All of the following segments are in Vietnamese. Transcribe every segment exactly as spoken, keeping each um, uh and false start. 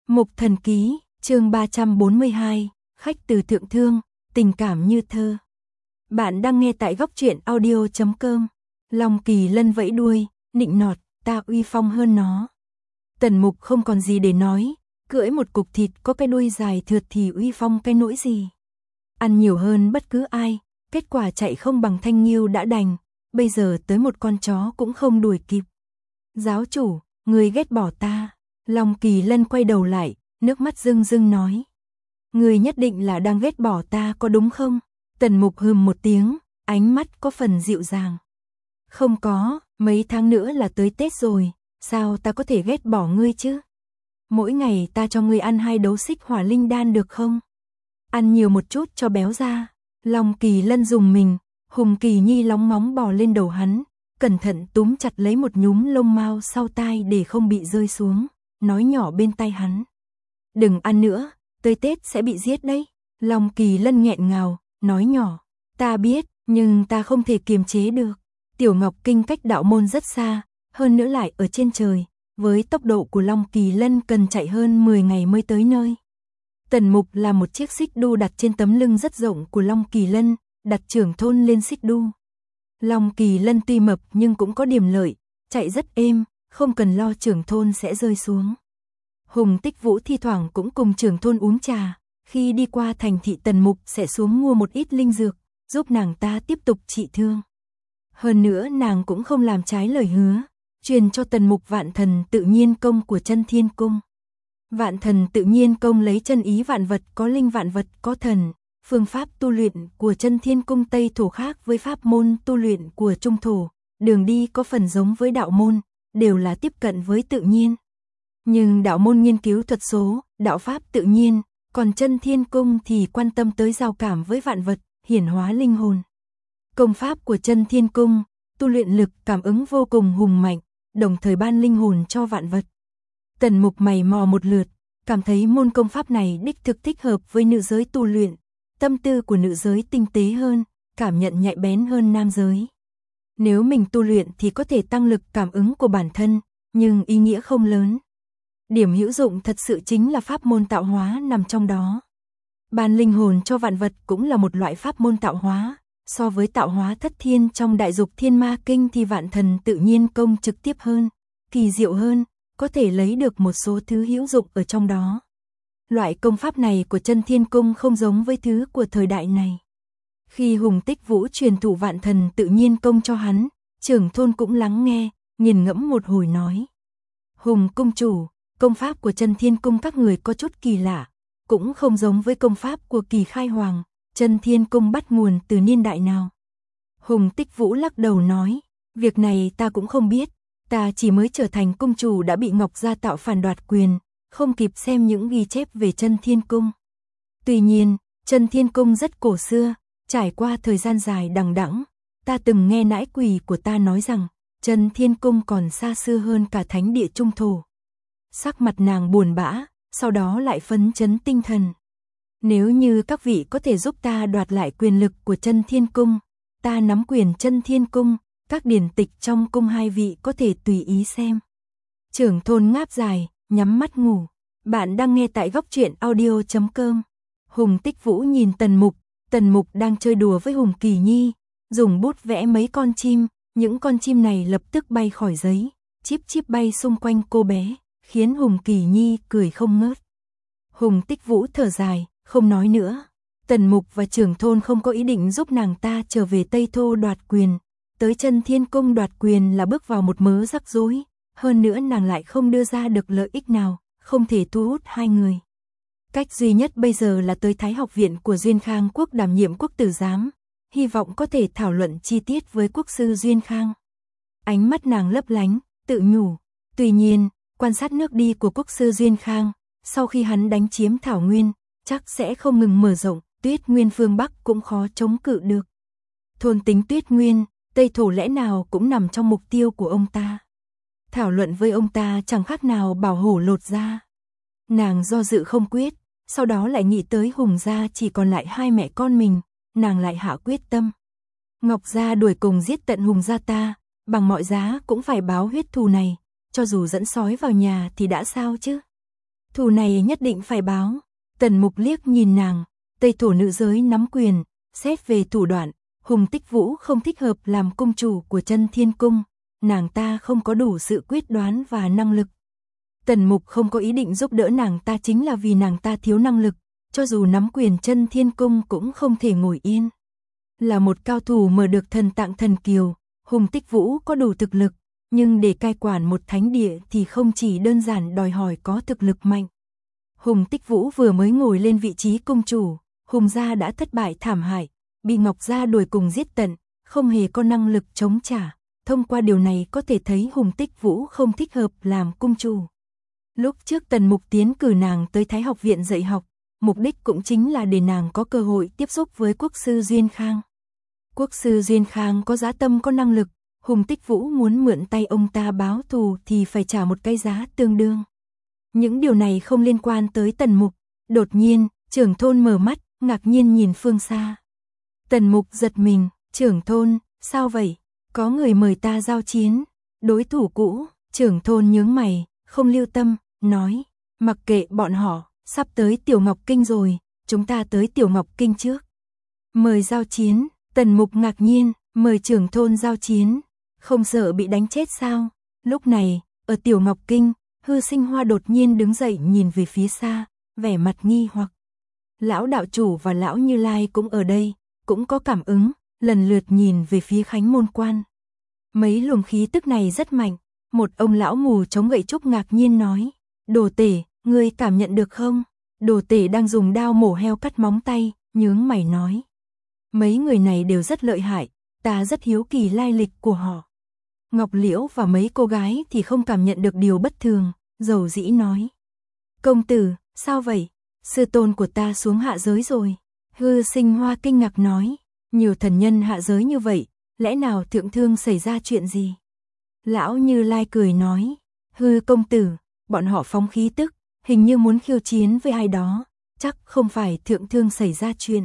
Mục Thần Ký, chương ba trăm bốn mươi hai, khách từ thượng thương, tình cảm như thơ. Bạn đang nghe tại góc truyện audio chấm com. Long Kỳ Lân vẫy đuôi, nịnh nọt, ta uy phong hơn nó. Tần Mục không còn gì để nói, cưỡi một cục thịt có cái đuôi dài thượt thì uy phong cái nỗi gì. Ăn nhiều hơn bất cứ ai, kết quả chạy không bằng Thanh Nghiêu đã đành, bây giờ tới một con chó cũng không đuổi kịp. Giáo chủ, người ghét bỏ ta. Long Kỳ Lân quay đầu lại, nước mắt rưng rưng nói. Người nhất định là đang ghét bỏ ta có đúng không? Tần Mục hừm một tiếng, ánh mắt có phần dịu dàng. Không có, mấy tháng nữa là tới Tết rồi, sao ta có thể ghét bỏ ngươi chứ? Mỗi ngày ta cho ngươi ăn hai đấu xích hỏa linh đan được không? Ăn nhiều một chút cho béo ra. Long Kỳ Lân dùng mình, Hùng Kỳ Nhi lóng ngóng bò lên đầu hắn, cẩn thận túm chặt lấy một nhúm lông mao sau tai để không bị rơi xuống, nói nhỏ bên tai hắn. Đừng ăn nữa, tới Tết sẽ bị giết đấy. Long Kỳ Lân nghẹn ngào, nói nhỏ, ta biết, nhưng ta không thể kiềm chế được. Tiểu Ngọc Kinh cách đạo môn rất xa, hơn nữa lại ở trên trời, với tốc độ của Long Kỳ Lân cần chạy hơn mười ngày mới tới nơi. Tần Mục là một chiếc xích đu đặt trên tấm lưng rất rộng của Long Kỳ Lân, đặt trưởng thôn lên xích đu. Long Kỳ Lân tuy mập nhưng cũng có điểm lợi, chạy rất êm, không cần lo trưởng thôn sẽ rơi xuống. Hùng Tích Vũ thi thoảng cũng cùng trưởng thôn uống trà, khi đi qua thành thị Tần Mục sẽ xuống mua một ít linh dược, giúp nàng ta tiếp tục trị thương. Hơn nữa nàng cũng không làm trái lời hứa, truyền cho Tần Mục Vạn Thần Tự Nhiên Công của Chân Thiên Cung. Vạn Thần Tự Nhiên Công lấy chân ý vạn vật có linh vạn vật có thần, phương pháp tu luyện của Chân Thiên Cung Tây Thổ khác với pháp môn tu luyện của Trung Thổ, đường đi có phần giống với đạo môn, đều là tiếp cận với tự nhiên. Nhưng đạo môn nghiên cứu thuật số, đạo pháp tự nhiên, còn Chân Thiên Cung thì quan tâm tới giao cảm với vạn vật, hiển hóa linh hồn. Công pháp của Chân Thiên Cung, tu luyện lực cảm ứng vô cùng hùng mạnh, đồng thời ban linh hồn cho vạn vật. Tần Mục mày mò một lượt, cảm thấy môn công pháp này đích thực thích hợp với nữ giới tu luyện, tâm tư của nữ giới tinh tế hơn, cảm nhận nhạy bén hơn nam giới. Nếu mình tu luyện thì có thể tăng lực cảm ứng của bản thân, nhưng ý nghĩa không lớn. Điểm hữu dụng thật sự chính là pháp môn tạo hóa nằm trong đó. Ban linh hồn cho vạn vật cũng là một loại pháp môn tạo hóa, so với tạo hóa thất thiên trong Đại Dục Thiên Ma Kinh thì Vạn Thần Tự Nhiên Công trực tiếp hơn, kỳ diệu hơn, có thể lấy được một số thứ hữu dụng ở trong đó. Loại công pháp này của Chân Thiên Cung không giống với thứ của thời đại này. Khi Hùng Tích Vũ truyền thụ Vạn Thần Tự Nhiên Công cho hắn, trưởng thôn cũng lắng nghe, nghiền ngẫm một hồi nói. Hùng Cung chủ, công pháp của Chân Thiên Cung các người có chút kỳ lạ, cũng không giống với công pháp của Kỳ Khai Hoàng. Chân Thiên Cung bắt nguồn từ niên đại nào? Hùng Tích Vũ lắc đầu nói, việc này ta cũng không biết, ta chỉ mới trở thành cung chủ đã bị Ngọc Gia tạo phản đoạt quyền, không kịp xem những ghi chép về Chân Thiên Cung. Tuy nhiên, Chân Thiên Cung rất cổ xưa, trải qua thời gian dài đằng đẵng, ta từng nghe nãi quỷ của ta nói rằng, Chân Thiên Cung còn xa xưa hơn cả thánh địa Trung Thổ. Sắc mặt nàng buồn bã, sau đó lại phấn chấn tinh thần. Nếu như các vị có thể giúp ta đoạt lại quyền lực của Chân Thiên Cung, ta nắm quyền Chân Thiên Cung, các điển tịch trong cung hai vị có thể tùy ý xem. Trưởng thôn ngáp dài, nhắm mắt ngủ. Bạn đang nghe tại góc truyện audio chấm com. Hùng Tích Vũ nhìn Tần Mục, Tần Mục đang chơi đùa với Hùng Kỳ Nhi, dùng bút vẽ mấy con chim, những con chim này lập tức bay khỏi giấy, chíp chíp bay xung quanh cô bé, khiến Hùng Kỳ Nhi cười không ngớt. Hùng Tích Vũ thở dài, không nói nữa. Tần Mục và trưởng thôn không có ý định giúp nàng ta trở về Tây Thô đoạt quyền, tới Chân Thiên Cung đoạt quyền là bước vào một mớ rắc rối, hơn nữa nàng lại không đưa ra được lợi ích nào, không thể thu hút hai người. Cách duy nhất bây giờ là tới Thái Học Viện của Duyên Khang Quốc đảm nhiệm quốc tử giám, hy vọng có thể thảo luận chi tiết với quốc sư Duyên Khang. Ánh mắt nàng lấp lánh, tự nhủ. Tuy nhiên, quan sát nước đi của quốc sư Duyên Khang, sau khi hắn đánh chiếm Thảo Nguyên, chắc sẽ không ngừng mở rộng, Tuyết Nguyên phương Bắc cũng khó chống cự được. Thôn tính Tuyết Nguyên, Tây Thổ lẽ nào cũng nằm trong mục tiêu của ông ta. Thảo luận với ông ta chẳng khác nào bảo hổ lột da. Nàng do dự không quyết, sau đó lại nghĩ tới Hùng gia chỉ còn lại hai mẹ con mình, nàng lại hạ quyết tâm. Ngọc gia đuổi cùng giết tận Hùng gia ta, bằng mọi giá cũng phải báo huyết thù này, cho dù dẫn sói vào nhà thì đã sao chứ. thù này nhất định phải báo. Tần Mục liếc nhìn nàng, Tây thổ nữ giới nắm quyền, xét về thủ đoạn, Hùng Tích Vũ không thích hợp làm cung chủ của Chân Thiên Cung, nàng ta không có đủ sự quyết đoán và năng lực. Tần Mục không có ý định giúp đỡ nàng ta chính là vì nàng ta thiếu năng lực, cho dù nắm quyền Chân Thiên Cung cũng không thể ngồi yên. Là một cao thủ mở được thần tạng thần kiều, Hùng Tích Vũ có đủ thực lực, nhưng để cai quản một thánh địa thì không chỉ đơn giản đòi hỏi có thực lực mạnh. Hùng Tích Vũ vừa mới ngồi lên vị trí cung chủ, Hùng gia đã thất bại thảm hại, bị Ngọc gia đuổi cùng giết tận, không hề có năng lực chống trả. Thông qua điều này có thể thấy Hùng Tích Vũ không thích hợp làm cung chủ. Lúc trước Tần Mục tiến cử nàng tới Thái học viện dạy học, mục đích cũng chính là để nàng có cơ hội tiếp xúc với quốc sư Duyên Khang. Quốc sư Duyên Khang có giá tâm có năng lực, Hùng Tích Vũ muốn mượn tay ông ta báo thù thì phải trả một cái giá tương đương. Những điều này không liên quan tới Tần Mục. Đột nhiên, trưởng thôn mở mắt, ngạc nhiên nhìn phương xa. Tần Mục giật mình, trưởng thôn, sao vậy? Có người mời ta giao chiến. Đối thủ cũ, trưởng thôn nhướng mày, không lưu tâm, nói, mặc kệ bọn họ, sắp tới Tiểu Ngọc Kinh rồi, chúng ta tới Tiểu Ngọc Kinh trước. Mời giao chiến, Tần Mục ngạc nhiên, mời trưởng thôn giao chiến, không sợ bị đánh chết sao? Lúc này, ở Tiểu Ngọc Kinh, Hư Sinh Hoa đột nhiên đứng dậy nhìn về phía xa, vẻ mặt nghi hoặc. Lão đạo chủ và lão Như Lai cũng ở đây, cũng có cảm ứng, lần lượt nhìn về phía Khánh Môn Quan. Mấy luồng khí tức này rất mạnh, một ông lão mù chống gậy trúc ngạc nhiên nói, Đồ Tể, ngươi cảm nhận được không? Đồ Tể đang dùng đao mổ heo cắt móng tay, nhướng mày nói. Mấy người này đều rất lợi hại, ta rất hiếu kỳ lai lịch của họ. Ngọc Liễu và mấy cô gái thì không cảm nhận được điều bất thường, dầu dĩ nói. Công tử, sao vậy? Sư tôn của ta xuống hạ giới rồi. Hư Sinh Hoa kinh ngạc nói, nhiều thần nhân hạ giới như vậy, lẽ nào thượng thương xảy ra chuyện gì? Lão Như Lai cười nói, Hư công tử, bọn họ phóng khí tức, hình như muốn khiêu chiến với ai đó, chắc không phải thượng thương xảy ra chuyện.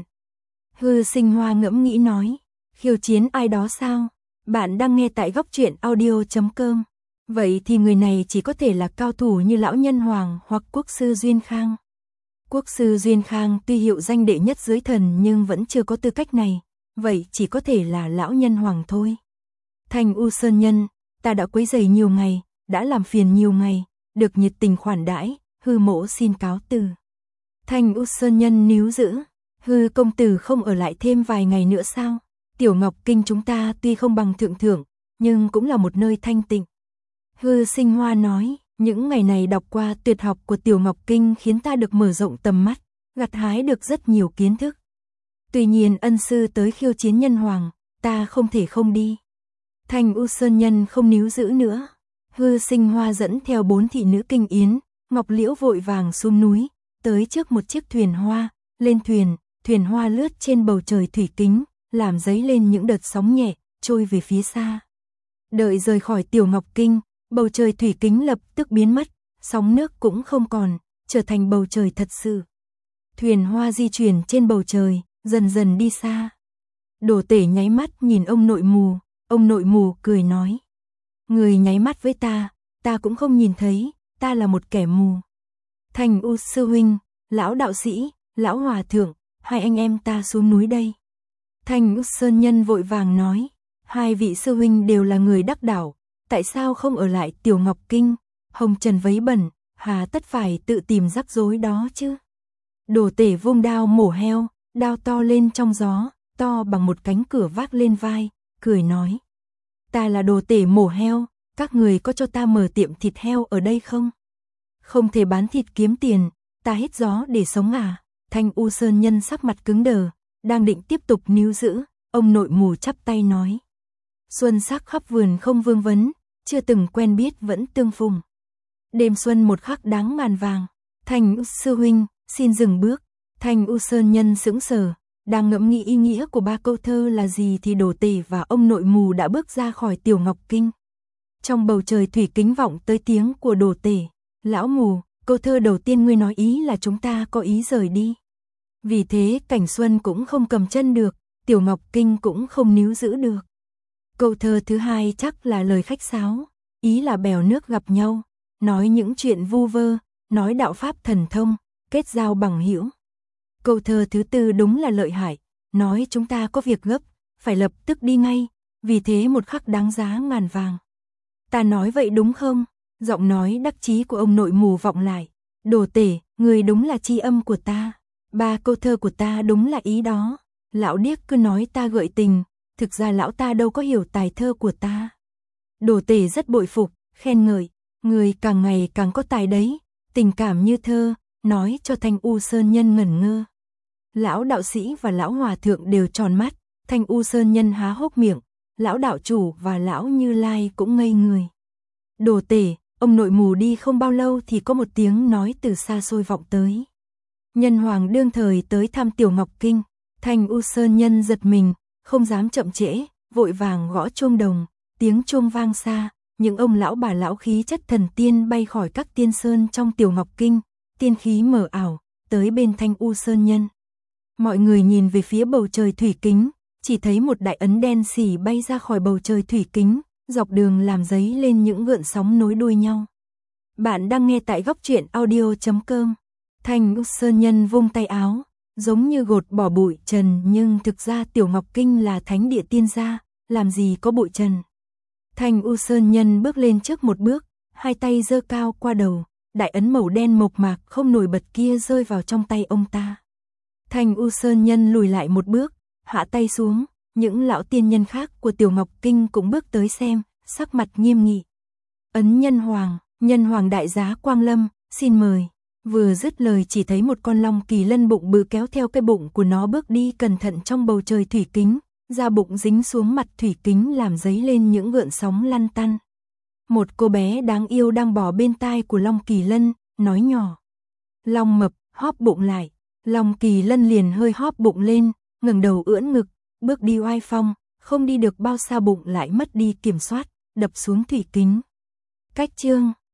Hư Sinh Hoa ngẫm nghĩ nói, khiêu chiến ai đó sao? Bạn đang nghe tại góc truyện audio chấm com. Vậy thì người này chỉ có thể là cao thủ như lão Nhân Hoàng hoặc quốc sư Duyên Khang. Quốc sư Duyên Khang tuy hiệu danh đệ nhất dưới thần nhưng vẫn chưa có tư cách này, vậy chỉ có thể là lão Nhân Hoàng thôi. Thanh U Sơn Nhân, ta đã quấy rầy nhiều ngày, đã làm phiền nhiều ngày, được nhiệt tình khoản đãi, Hư mỗ xin cáo từ. Thanh U Sơn Nhân níu giữ, Hư công tử không ở lại thêm vài ngày nữa sao? Tiểu Ngọc Kinh chúng ta tuy không bằng thượng thượng, nhưng cũng là một nơi thanh tịnh. Hư Sinh Hoa nói, những ngày này đọc qua tuyệt học của Tiểu Ngọc Kinh khiến ta được mở rộng tầm mắt, gặt hái được rất nhiều kiến thức. Tuy nhiên ân sư tới khiêu chiến Nhân Hoàng, ta không thể không đi. Thanh U Sơn Nhân không níu giữ nữa. Hư Sinh Hoa dẫn theo bốn thị nữ kinh yến, Ngọc Liễu vội vàng xuống núi, tới trước một chiếc thuyền hoa, lên thuyền, thuyền hoa lướt trên bầu trời thủy kính, làm dấy lên những đợt sóng nhẹ, trôi về phía xa. Đợi rời khỏi Tiểu Ngọc Kinh, bầu trời thủy kính lập tức biến mất, sóng nước cũng không còn, trở thành bầu trời thật sự. Thuyền hoa di chuyển trên bầu trời, dần dần đi xa. Đồ Tể nháy mắt nhìn ông nội mù, ông nội mù cười nói. Người nháy mắt với ta, ta cũng không nhìn thấy, ta là một kẻ mù. Thành U sư huynh, lão đạo sĩ, lão hòa thượng, hai anh em ta xuống núi đây. Thành U Sơn Nhân vội vàng nói, hai vị sư huynh đều là người đắc đạo, tại sao không ở lại Tiểu Ngọc Kinh, hồng trần vấy bẩn, hà tất phải tự tìm rắc rối đó chứ. Đồ Tể vung đao mổ heo, đao to lên trong gió, to bằng một cánh cửa vác lên vai, cười nói. Ta là Đồ Tể mổ heo, các người có cho ta mở tiệm thịt heo ở đây không? Không thể bán thịt kiếm tiền, ta hít gió để sống à? Thanh U Sơn Nhân sắc mặt cứng đờ, đang định tiếp tục níu giữ, ông nội mù chắp tay nói. Xuân sắc khắp vườn không vương vấn, chưa từng quen biết vẫn tương phùng. Đêm xuân một khắc đáng ngàn vàng, Thanh U sư huynh, xin dừng bước. Thanh U Sơn Nhân sững sờ, đang ngẫm nghĩ ý nghĩa của ba câu thơ là gì thì Đồ Tể và ông nội mù đã bước ra khỏi Tiểu Ngọc Kinh. Trong bầu trời thủy kính vọng tới tiếng của Đồ Tể, lão mù, câu thơ đầu tiên ngươi nói ý là chúng ta có ý rời đi. Vì thế Cảnh Xuân cũng không cầm chân được, Tiểu Ngọc Kinh cũng không níu giữ được. Câu thơ thứ hai chắc là lời khách sáo, ý là bèo nước gặp nhau, nói những chuyện vu vơ, nói đạo pháp thần thông, kết giao bằng hữu. Câu thơ thứ tư đúng là lợi hại, nói chúng ta có việc gấp, phải lập tức đi ngay, vì thế một khắc đáng giá ngàn vàng. Ta nói vậy đúng không? Giọng nói đắc chí của ông nội mù vọng lại. Đồ tể, người đúng là tri âm của ta. Ba câu thơ của ta đúng là ý đó. Lão điếc cứ nói ta gợi tình, thực ra lão ta đâu có hiểu tài thơ của ta. Đồ tể rất bội phục, khen ngợi, người càng ngày càng có tài đấy, tình cảm như thơ, nói cho Thanh U Sơn Nhân ngẩn ngơ. Lão đạo sĩ và lão hòa thượng đều tròn mắt, Thanh U Sơn Nhân há hốc miệng, lão đạo chủ và lão Như Lai cũng ngây người. Đồ tể, ông nội mù đi không bao lâu thì có một tiếng nói từ xa xôi vọng tới. Nhân hoàng đương thời tới thăm Tiểu Ngọc Kinh, Thanh U Sơn Nhân giật mình, không dám chậm trễ, vội vàng gõ chuông đồng, tiếng chuông vang xa, những ông lão bà lão khí chất thần tiên bay khỏi các tiên sơn trong Tiểu Ngọc Kinh, tiên khí mờ ảo, tới bên Thanh U Sơn Nhân. Mọi người nhìn về phía bầu trời thủy kính, chỉ thấy một đại ấn đen xỉ bay ra khỏi bầu trời thủy kính, dọc đường làm dấy lên những gợn sóng nối đuôi nhau. Bạn đang nghe tại góc truyện audio chấm com. Thanh U Sơn Nhân vung tay áo, giống như gột bỏ bụi trần, nhưng thực ra Tiểu Ngọc Kinh là thánh địa tiên gia, làm gì có bụi trần. Thanh U Sơn Nhân bước lên trước một bước, hai tay giơ cao qua đầu, đại ấn màu đen mộc mạc không nổi bật kia rơi vào trong tay ông ta. Thanh U Sơn Nhân lùi lại một bước, hạ tay xuống, những lão tiên nhân khác của Tiểu Ngọc Kinh cũng bước tới xem, sắc mặt nghiêm nghị. Ấn Nhân Hoàng, Nhân Hoàng đại giá Quang Lâm, xin mời. Vừa dứt lời chỉ thấy một con long kỳ lân bụng bự kéo theo cái bụng của nó bước đi cẩn thận trong bầu trời thủy kính, da bụng dính xuống mặt thủy kính làm dấy lên những gợn sóng lăn tăn. Một cô bé đáng yêu đang bò bên tai của long kỳ lân, nói nhỏ. Long mập, hóp bụng lại. Long kỳ lân liền hơi hóp bụng lên, ngẩng đầu ưỡn ngực, bước đi oai phong, không đi được bao xa bụng lại mất đi kiểm soát, đập xuống thủy kính. Cách chương